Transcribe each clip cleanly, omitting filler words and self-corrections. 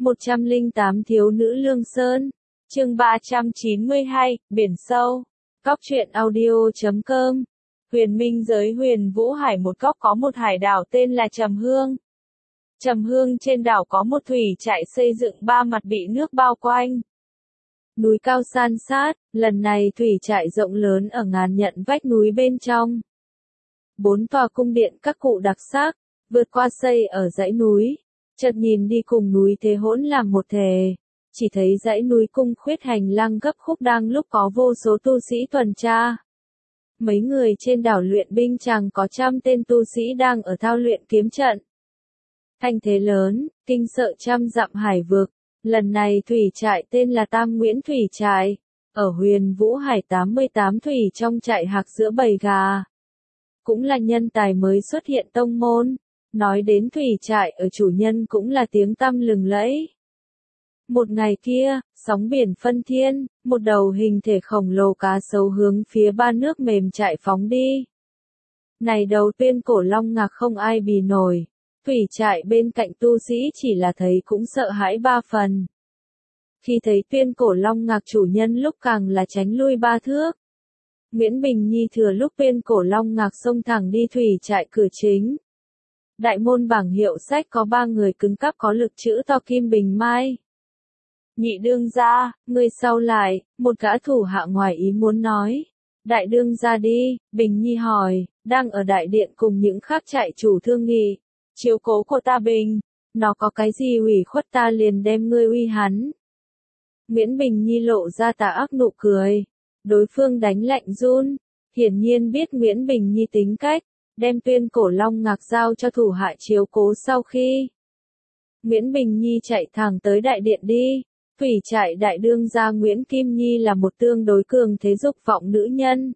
108 Thiếu nữ Lương Sơn. Chương 392, Biển sâu. Cóc truyện audio.com. Huyền Minh giới Huyền Vũ Hải một góc có một hải đảo tên là Trầm Hương. Trầm Hương trên đảo có một thủy trại xây dựng ba mặt bị nước bao quanh. Núi cao san sát, lần này thủy trại rộng lớn ở ngàn nhận vách núi bên trong. 4 tòa cung điện các cụ đặc sắc, vượt qua xây ở dãy núi. Chợt nhìn đi cùng núi thế hỗn làm một thể, chỉ thấy dãy núi cung khuyết hành lang gấp khúc đang lúc có vô số tu sĩ tuần tra. Mấy người trên đảo luyện binh chàng có trăm tên tu sĩ đang ở thao luyện kiếm trận. Thanh thế lớn, kinh sợ trăm dặm hải vực. Lần này thủy trại tên là Tam Nguyễn Thủy Trại, ở Huyền Vũ Hải 88 thủy trong trại hạc giữa bầy gà. Cũng là nhân tài mới xuất hiện tông môn. Nói đến thủy trại ở chủ nhân cũng là tiếng tăm lừng lẫy. Một ngày kia, sóng biển phân thiên, một đầu hình thể khổng lồ cá sấu hướng phía ba nước mềm chạy phóng đi. Này đầu tiên cổ long ngạc không ai bì nổi, thủy trại bên cạnh tu sĩ chỉ là thấy cũng sợ hãi ba phần. Khi thấy tuyên cổ long ngạc chủ nhân lúc càng là tránh lui ba thước. Nguyễn Bình Nhi thừa lúc tuyên cổ long ngạc xông thẳng đi thủy trại cửa chính. Đại môn bảng hiệu sách có 3 người cứng cáp có lực chữ to Kim Bình Mai. Nhị đương gia, người sau lại, một gã thủ hạ ngoài ý muốn nói. Đại đương gia đi, Bình Nhi hỏi, đang ở đại điện cùng những khác trại chủ thương nghị. Chiếu cố của ta Bình, nó có cái gì ủy khuất ta liền đem ngươi uy hắn. Nguyễn Bình Nhi lộ ra tà ác nụ cười. Đối phương đánh lạnh run, hiển nhiên biết Nguyễn Bình Nhi tính cách. Đem tuyên cổ long ngạc giao cho thủ hạ chiếu cố sau khi. Nguyễn Bình Nhi chạy thẳng tới đại điện đi. Thủy trại đại đương gia Nguyễn Kim Nhi là một tương đối cường thế dục vọng nữ nhân.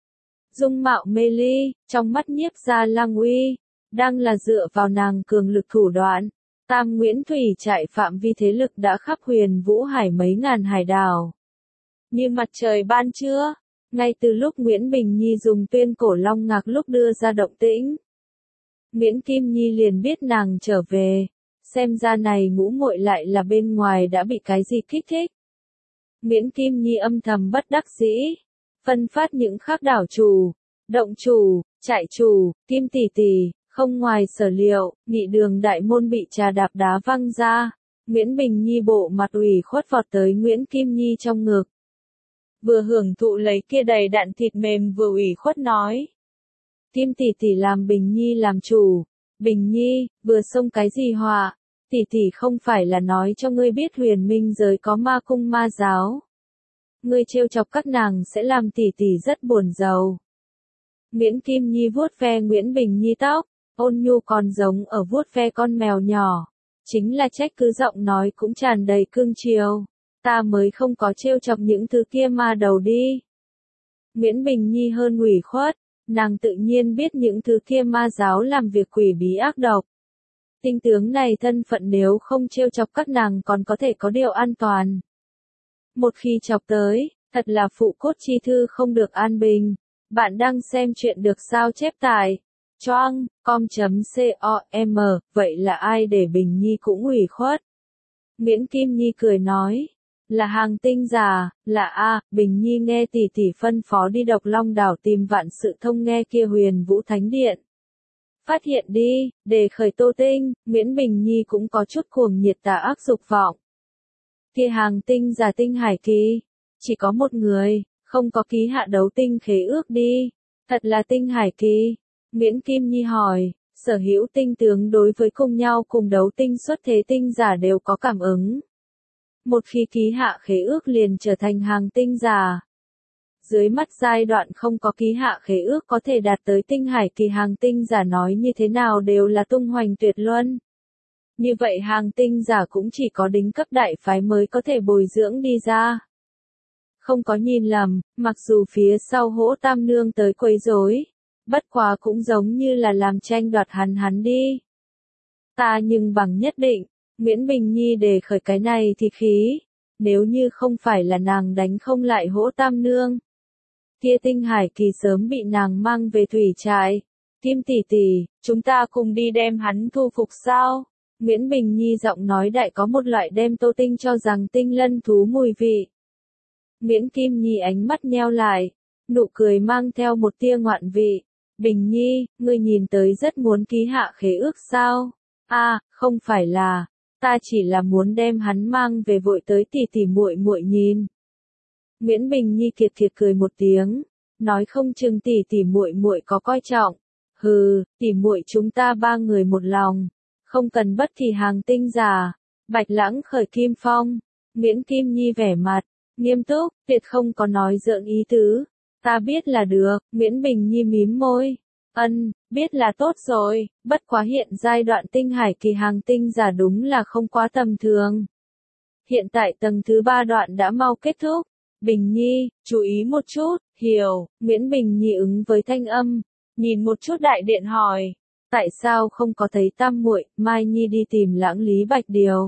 Dung mạo mê ly, trong mắt nhiếp ra lang uy, đang là dựa vào nàng cường lực thủ đoạn. Tam Nguyễn Thủy trại phạm vi thế lực đã khắp Huyền Vũ Hải mấy ngàn hải đảo. Như mặt trời ban trưa. Ngay từ lúc Nguyễn Bình Nhi dùng tuyên cổ long ngạc lúc đưa ra động tĩnh. Nguyễn Kim Nhi liền biết nàng trở về, xem ra này ngũ muội lại là bên ngoài đã bị cái gì kích thích. Nguyễn Kim Nhi âm thầm bất đắc dĩ, phân phát những khác đảo chủ, động chủ, trại chủ, Kim tỷ tỷ, không ngoài sở liệu, nghị đường đại môn bị trà đạp đá văng ra. Nguyễn Bình Nhi bộ mặt ủy khuất vọt tới Nguyễn Kim Nhi trong ngực. Vừa hưởng thụ lấy kia đầy đặn thịt mềm vừa ủy khuất nói. Kim tỷ tỷ làm Bình Nhi làm chủ. Bình Nhi, vừa xông cái gì họa? Tỷ tỷ không phải là nói cho ngươi biết Huyền Minh giới có ma cung ma giáo. Ngươi trêu chọc các nàng sẽ làm tỷ tỷ rất buồn rầu. Nguyễn Kim Nhi vuốt ve Nguyễn Bình Nhi tóc, ôn nhu còn giống ở vuốt ve con mèo nhỏ. Chính là trách cứ giọng nói cũng tràn đầy cương chiều. Ta mới không có trêu chọc những thứ kia ma đầu đi. Nguyễn Bình Nhi hơn ủy khuất, nàng tự nhiên biết những thứ kia ma giáo làm việc quỷ bí ác độc. Tinh tướng này thân phận nếu không trêu chọc các nàng còn có thể có điều an toàn. Một khi chọc tới, thật là phụ cốt chi thư không được an bình. Bạn đang xem chuyện được sao chép tại choang.com, vậy là ai để Bình Nhi cũng ủy khuất? Nguyễn Kim Nhi cười nói. Là hàng tinh giả, là A, Bình Nhi nghe tỷ tỷ phân phó đi Độc Long đảo tìm vạn sự thông nghe kia Huyền Vũ Thánh Điện. Phát hiện đi, để khởi Tô Tinh, Nguyễn Bình Nhi cũng có chút cuồng nhiệt tà ác dục vọng. Kia hàng tinh giả Tinh Hải Kỳ, chỉ có một người, không có ký hạ đấu tinh khế ước đi, thật là Tinh Hải Kỳ. Nguyễn Kim Nhi hỏi, sở hữu tinh tướng đối với cùng nhau cùng đấu tinh xuất thế tinh giả đều có cảm ứng. Một khi ký hạ khế ước liền trở thành hàng tinh giả. Dưới mắt giai đoạn không có ký hạ khế ước có thể đạt tới Tinh Hải Kỳ hàng tinh giả nói như thế nào đều là tung hoành tuyệt luân. Như vậy hàng tinh giả cũng chỉ có đính cấp đại phái mới có thể bồi dưỡng đi ra. Không có nhìn lầm, mặc dù phía sau Hỗ Tam Nương tới quấy rối, bất quá cũng giống như là làm tranh đoạt hắn đi. Ta nhưng bằng nhất định. Nguyễn Bình Nhi đề khởi cái này thì khí, nếu như không phải là nàng đánh không lại Hỗ Tam Nương. Kia Tinh Hải Kỳ sớm bị nàng mang về thủy trại. Kim tỷ tỷ, chúng ta cùng đi đem hắn thu phục sao? Nguyễn Bình Nhi giọng nói đại có một loại đem Tô Tinh cho rằng tinh lân thú mùi vị. Nguyễn Kim Nhi ánh mắt nheo lại, nụ cười mang theo một tia ngoạn vị. Bình Nhi, ngươi nhìn tới rất muốn ký hạ khế ước sao? Không phải là, ta chỉ là muốn đem hắn mang về vội tới tỉ tỉ muội muội nhìn. Nguyễn Bình Nhi kiệt kiệt cười một tiếng, nói không chừng tỉ tỉ muội muội có coi trọng. Hừ, tỉ muội chúng ta ba người một lòng, không cần bất kỳ hàng tinh giả. Bạch Lãng khởi kim phong, Nguyễn Kim Nhi vẻ mặt nghiêm túc, tuyệt không có nói giỡn ý tứ. Ta biết là được, Nguyễn Bình Nhi mím môi. Biết là tốt rồi, bất quá hiện giai đoạn tinh hải kỳ hàng tinh giả đúng là không quá tầm thường. Hiện tại tầng thứ 3 đoạn đã mau kết thúc. Bình Nhi, chú ý một chút, hiểu, Nguyễn Bình Nhi ứng với thanh âm, nhìn một chút đại điện hỏi. Tại sao không có thấy tam muội, Mai Nhi đi tìm Lãng Lý Bạch Điều.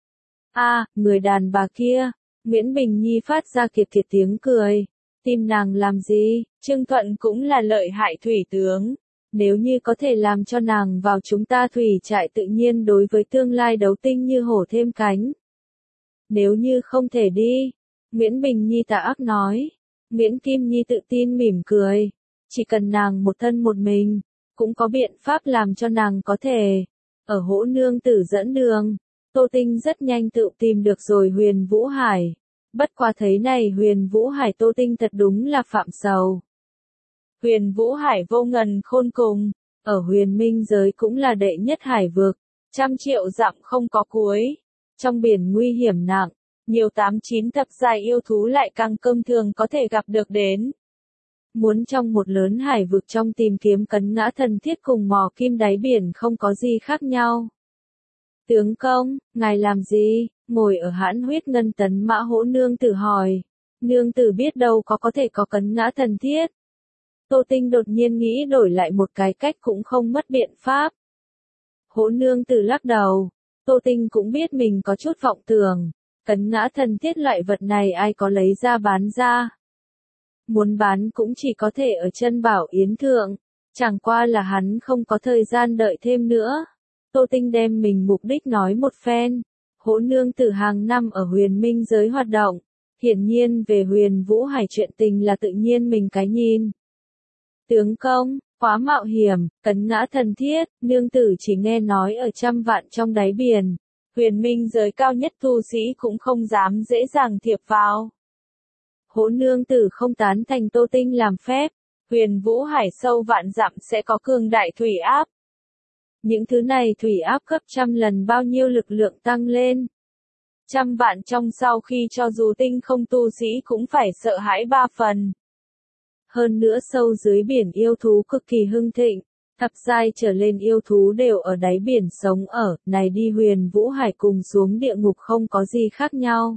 Người đàn bà kia, Nguyễn Bình Nhi phát ra kiệt kiệt tiếng cười. Tìm nàng làm gì, Trương Thuận cũng là lợi hại thủy tướng. Nếu như có thể làm cho nàng vào chúng ta thủy trại tự nhiên đối với tương lai đấu tinh như hổ thêm cánh. Nếu như không thể đi, Nguyễn Bình Nhi tà ác nói. Nguyễn Kim Nhi tự tin mỉm cười. Chỉ cần nàng một thân một mình, cũng có biện pháp làm cho nàng có thể. Ở Hỗ Nương Tử dẫn đường, Tô Tinh rất nhanh tự tìm được rồi Huyền Vũ Hải. Bất quá thấy này Huyền Vũ Hải Tô Tinh thật đúng là phạm sầu. Huyền Vũ Hải vô ngần khôn cùng, ở huyền minh giới cũng là đệ nhất hải vực, 100 triệu dặm không có cuối. Trong biển nguy hiểm nặng, nhiều 8-9 thập giai yêu thú lại càng cơm thường có thể gặp được đến. Muốn trong một lớn hải vực trong tìm kiếm cấn ngã thần thiết cùng mò kim đáy biển không có gì khác nhau. Tướng công, ngài làm gì? Ngồi ở hãn huyết ngân tấn mã Hỗ Nương Tử hỏi. Nương Tử biết đâu có thể có cấn ngã thần thiết. Tô Tinh đột nhiên nghĩ đổi lại một cái cách cũng không mất biện pháp. Hỗ Nương Tử lắc đầu. Tô Tinh cũng biết mình có chút vọng tưởng. Cấn ngã thần thiết loại vật này ai có lấy ra bán ra. Muốn bán cũng chỉ có thể ở chân bảo yến thượng. Chẳng qua là hắn không có thời gian đợi thêm nữa. Tô Tinh đem mình mục đích nói một phen. Hỗ Nương Tử hàng năm ở huyền minh giới hoạt động. Hiển nhiên về Huyền Vũ Hải chuyện tình là tự nhiên mình cái nhìn. Tướng công, quá mạo hiểm, cấn ngã thần thiết, nương tử chỉ nghe nói ở 100 vạn trong đáy biển. Huyền minh giới cao nhất tu sĩ cũng không dám dễ dàng thiệp vào. Hỗ Nương Tử không tán thành Tô Tinh làm phép. Huyền Vũ Hải sâu vạn dặm sẽ có cường đại thủy áp. Những thứ này thủy áp gấp 100 lần bao nhiêu lực lượng tăng lên. 100 vạn trong sau khi cho dù tinh không tu sĩ cũng phải sợ hãi 3 phần. Hơn nữa sâu dưới biển yêu thú cực kỳ hưng thịnh, thập giai trở lên yêu thú đều ở đáy biển sống ở, này đi Huyền Vũ Hải cùng xuống địa ngục không có gì khác nhau.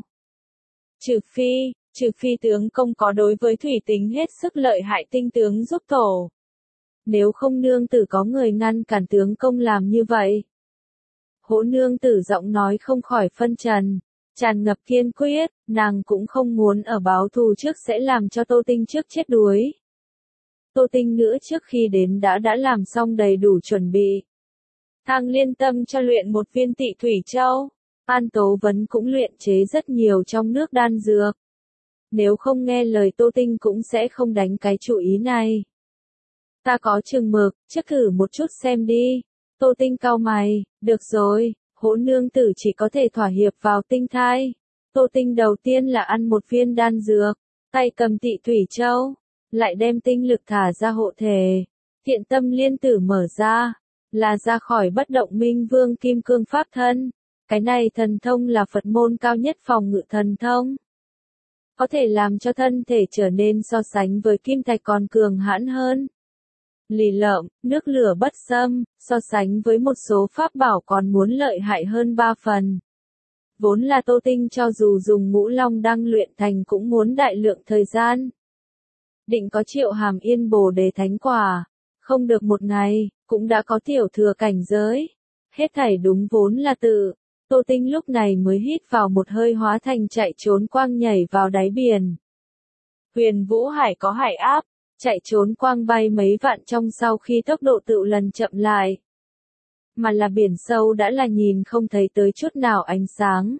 Trừ phi tướng công có đối với thủy tính hết sức lợi hại tinh tướng giúp tổ. Nếu không nương tử có người ngăn cản tướng công làm như vậy. Hỗ Nương Tử giọng nói không khỏi phân trần, tràn ngập kiên quyết, nàng cũng không muốn ở báo thù trước sẽ làm cho Tô Tinh trước chết đuối. Tô Tinh nữa trước khi đến đã làm xong đầy đủ chuẩn bị. Thang Liên Tâm cho luyện một viên Tị Thủy Châu, An Tố Vấn cũng luyện chế rất nhiều trong nước đan dược. Nếu không nghe lời Tô Tinh cũng sẽ không đánh cái chủ ý này. Ta có chừng mực, trước thử một chút xem đi. Tô Tinh cau mày, được rồi, Hỗ Nương Tử chỉ có thể thỏa hiệp vào tinh thai. Tô Tinh đầu tiên là ăn một viên đan dược, tay cầm Tị Thủy Châu, lại đem tinh lực thả ra hộ thể. Thiện Tâm Liên Tử mở ra, là ra khỏi bất động minh vương kim cương pháp thân. Cái này thần thông là Phật môn cao nhất phòng ngự thần thông. Có thể làm cho thân thể trở nên so sánh với kim thạch còn cường hãn hơn. Lì lợm, nước lửa bất xâm, so sánh với một số pháp bảo còn muốn lợi hại hơn 3 phần. Vốn là Tô Tinh cho dù dùng Ngũ Long Đăng luyện thành cũng muốn đại lượng thời gian. Định có Triệu Hàm Yên Bồ Đề thánh quả, không được một ngày, cũng đã có tiểu thừa cảnh giới. Hết thảy đúng vốn là tự. Tô Tinh lúc này mới hít vào một hơi hóa thành chạy trốn quang nhảy vào đáy biển. Huyền Vũ Hải có hải áp. Chạy trốn quang bay mấy vạn trong sau khi tốc độ tự lần chậm lại. mà là biển sâu đã là nhìn không thấy tới chút nào ánh sáng.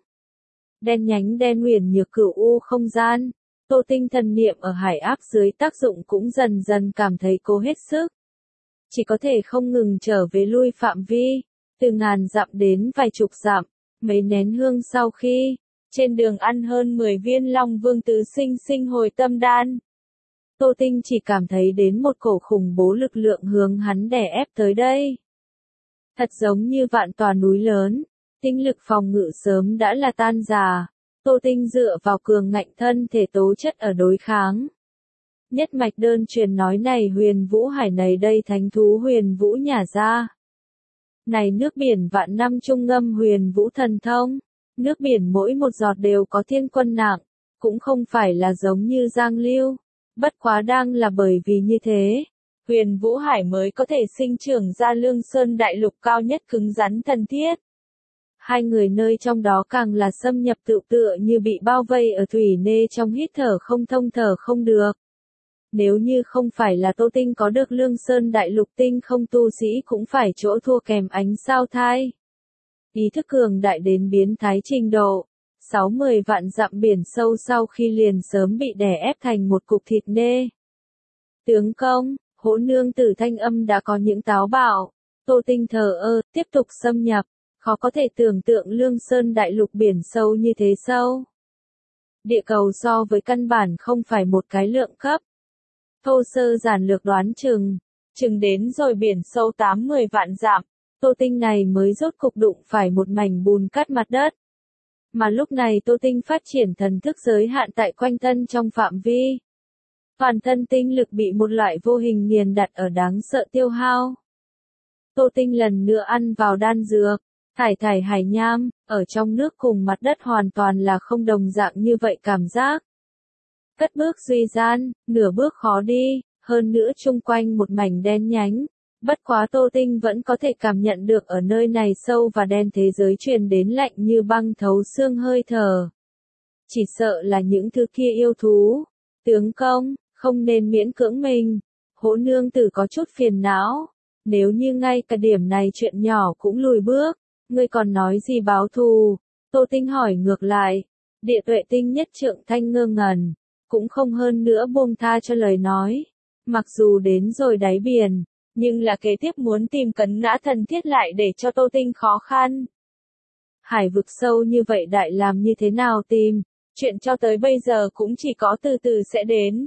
Đen nhánh đen huyền nhược cửu u không gian, Tô Tinh thần niệm ở hải áp dưới tác dụng cũng dần dần cảm thấy cố hết sức. Chỉ có thể không ngừng trở về lui phạm vi, từ ngàn dặm đến vài chục dặm, mấy nén hương sau khi, trên đường ăn hơn 10 viên Long Vương tứ sinh sinh hồi tâm đan. Tô Tinh chỉ cảm thấy đến một cổ khủng bố lực lượng hướng hắn đè ép tới đây. Thật giống như vạn tòa núi lớn, tinh lực phòng ngự sớm đã là tan rã. Tô Tinh dựa vào cường ngạnh thân thể tố chất ở đối kháng. Nhất mạch đơn truyền nói này huyền vũ hải này đây thánh thú huyền vũ nhả ra. Này nước biển vạn năm trung ngâm huyền vũ thần thông, nước biển mỗi một giọt đều có thiên quân nặng, cũng không phải là giống như giang lưu, bất quá đang là bởi vì như thế, huyền vũ hải mới có thể sinh trưởng ra Lương Sơn đại lục cao nhất cứng rắn thân thiết. Hai người nơi trong đó càng là xâm nhập tự tựa như bị bao vây ở thủy nê trong hít thở không thông thở không được. Nếu như không phải là Tô Tinh có được Lương Sơn đại lục tinh không tu sĩ cũng phải chỗ thua kèm ánh sao thai. Ý thức cường đại đến biến thái trình độ, 60 vạn dặm biển sâu sau khi liền sớm bị đè ép thành một cục thịt nê. Tướng công, Hỗ nương tử thanh âm đã có những táo bạo, Tô Tinh thờ ơ, tiếp tục xâm nhập, khó có thể tưởng tượng Lương Sơn đại lục biển sâu như thế sâu. Địa cầu so với căn bản không phải một cái lượng cấp. Thô sơ giản lược đoán chừng đến rồi biển sâu 80 vạn dặm, Tô Tinh này mới rốt cục đụng phải một mảnh bùn cát mặt đất. Mà lúc này Tô Tinh phát triển thần thức giới hạn tại quanh thân trong phạm vi. Toàn thân tinh lực bị một loại vô hình nghiền đặt ở đáng sợ tiêu hao. Tô Tinh lần nữa ăn vào đan dược, thải hải nham, ở trong nước cùng mặt đất hoàn toàn là không đồng dạng như vậy cảm giác. Cất bước duy gian, nửa bước khó đi, hơn nữa chung quanh một mảnh đen nhánh. Bất quá Tô Tinh vẫn có thể cảm nhận được ở nơi này sâu và đen thế giới truyền đến lạnh như băng thấu xương hơi thở. Chỉ sợ là những thứ kia yêu thú. Tướng công, không nên miễn cưỡng mình. Hỗ nương tử có chút phiền não. Nếu như ngay cả điểm này chuyện nhỏ cũng lùi bước, ngươi còn nói gì báo thù? Tô Tinh hỏi ngược lại. Địa tuệ tinh nhất trượng thanh ngơ ngẩn, cũng không hơn nữa buông tha cho lời nói. Mặc dù đến rồi đáy biển, nhưng là kế tiếp muốn tìm cấn ngã thần thiết lại để cho Tô Tinh khó khăn. Hải vực sâu như vậy đại làm như thế nào tìm, chuyện cho tới bây giờ cũng chỉ có từ từ sẽ đến.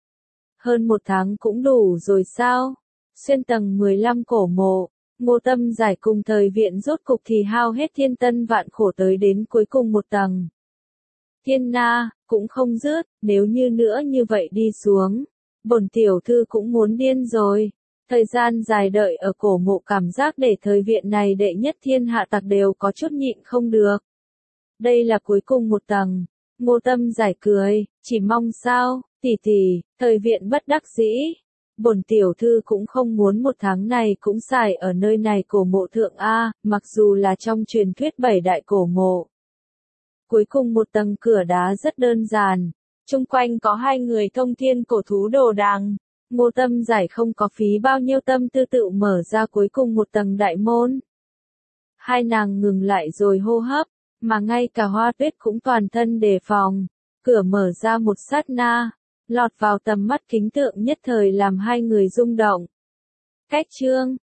Hơn một tháng cũng đủ rồi sao? Xuyên tầng 15 cổ mộ, Ngô Tâm Giải cùng thời viện rốt cục thì hao hết thiên tân vạn khổ tới đến cuối cùng một tầng. Thiên na, cũng không dứt, nếu như nữa như vậy đi xuống, bổn tiểu thư cũng muốn điên rồi. Thời gian dài đợi ở cổ mộ cảm giác để thời viện này đệ nhất thiên hạ tặc đều có chút nhịn không được. Đây là cuối cùng một tầng. Ngô Tâm Giải cười, chỉ mong sao, tỷ, thời viện bất đắc dĩ. Bổn tiểu thư cũng không muốn một tháng này cũng xài ở nơi này cổ mộ thượng A, mặc dù là trong truyền thuyết 7 đại cổ mộ. Cuối cùng một tầng cửa đá rất đơn giản, chung quanh có hai người thông thiên cổ thú đồ đằng. Ngô Tâm Giải không có phí bao nhiêu tâm tư tự mở ra cuối cùng một tầng đại môn. Hai nàng ngừng lại rồi hô hấp, mà ngay cả Hoa Tuyết cũng toàn thân đề phòng. Cửa mở ra một sát na, lọt vào tầm mắt kính tượng nhất thời làm hai người rung động. Cách chương